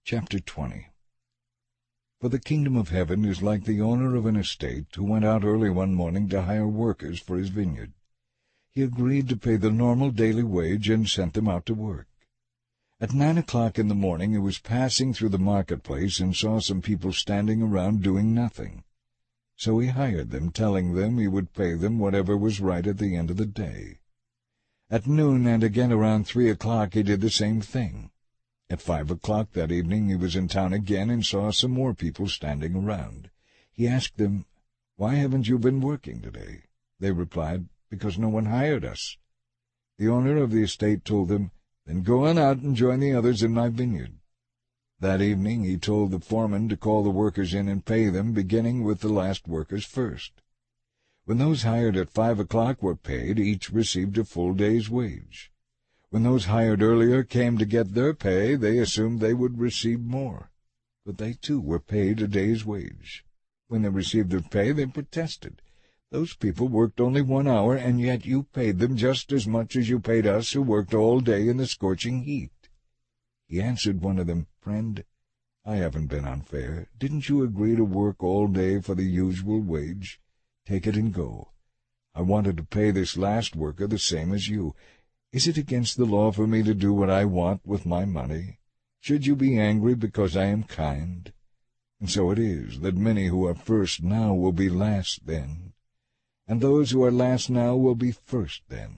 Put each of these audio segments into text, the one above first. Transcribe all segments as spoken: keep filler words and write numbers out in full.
Chapter twenty. For the kingdom of heaven is like the owner of an estate who went out early one morning to hire workers for his vineyard. He agreed to pay the normal daily wage and sent them out to work. At nine o'clock in the morning he was passing through the marketplace and saw some people standing around doing nothing. So he hired them, telling them he would pay them whatever was right at the end of the day. At noon and again around three o'clock he did the same thing. At five o'clock that evening he was in town again and saw some more people standing around. He asked them, "Why haven't you been working today?" They replied, "Because no one hired us." The owner of the estate told them, "Then go on out and join the others in my vineyard." That evening he told the foreman to call the workers in and pay them, beginning with the last workers first. When those hired at five o'clock were paid, each received a full day's wage. When those hired earlier came to get their pay, they assumed they would receive more. But they too were paid a day's wage. When they received their pay, they protested. "Those people worked only one hour, and yet you paid them just as much as you paid us who worked all day in the scorching heat." He answered one of them, "Friend, I haven't been unfair. Didn't you agree to work all day for the usual wage? Take it and go. I wanted to pay this last worker the same as you. Is it against the law for me to do what I want with my money? Should you be angry because I am kind? And so it is that many who are first now will be last then, and those who are last now will be first then."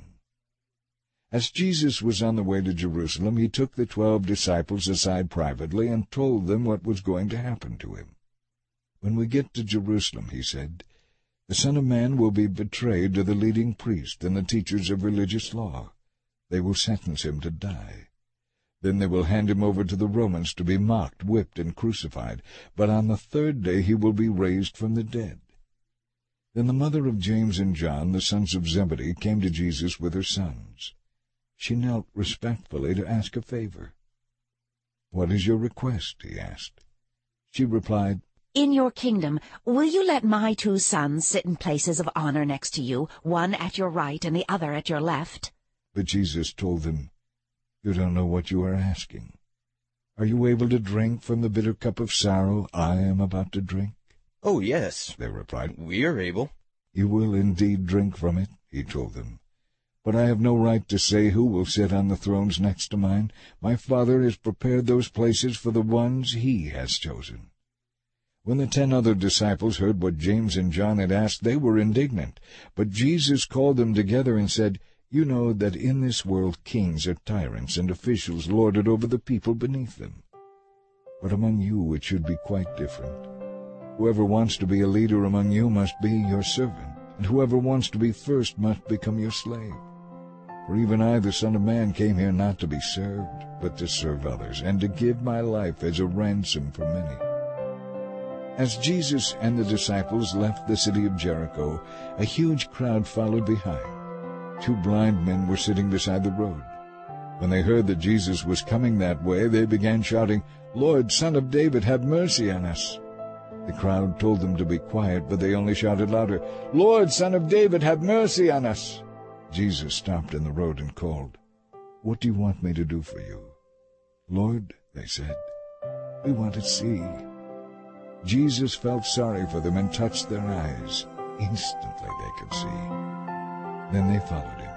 As Jesus was on the way to Jerusalem, he took the twelve disciples aside privately and told them what was going to happen to him. "When we get to Jerusalem," he said, "the Son of Man will be betrayed to the leading priests and the teachers of religious law. They will sentence him to die. Then they will hand him over to the Romans to be mocked, whipped, and crucified. But on the third day he will be raised from the dead." Then the mother of James and John, the sons of Zebedee, came to Jesus with her sons. She knelt respectfully to ask a favor. "What is your request?" he asked. She replied, "In your kingdom, will you let my two sons sit in places of honor next to you, one at your right and the other at your left?" But Jesus told them, "You don't know what you are asking. Are you able to drink from the bitter cup of sorrow I am about to drink?" "Oh, yes," they replied. "we are able." "You will indeed drink from it," he told them. "But I have no right to say who will sit on the thrones next to mine. My Father has prepared those places for the ones he has chosen." When the ten other disciples heard what James and John had asked, they were indignant. But Jesus called them together and said, "You know that in this world kings are tyrants, and officials lord it over the people beneath them. But among you it should be quite different. Whoever wants to be a leader among you must be your servant, and whoever wants to be first must become your slave. For even I, the Son of Man, came here not to be served, but to serve others, and to give my life as a ransom for many." As Jesus and the disciples left the city of Jericho, a huge crowd followed behind. Two blind men were sitting beside the road. When they heard that Jesus was coming that way, they began shouting, "Lord, Son of David, have mercy on us." The crowd told them to be quiet, but they only shouted louder, "Lord, Son of David, have mercy on us." Jesus stopped in the road and called, "What do you want me to do for you?" "Lord," they said, "we want to see." Jesus felt sorry for them and touched their eyes. Instantly they could see. Then they followed him.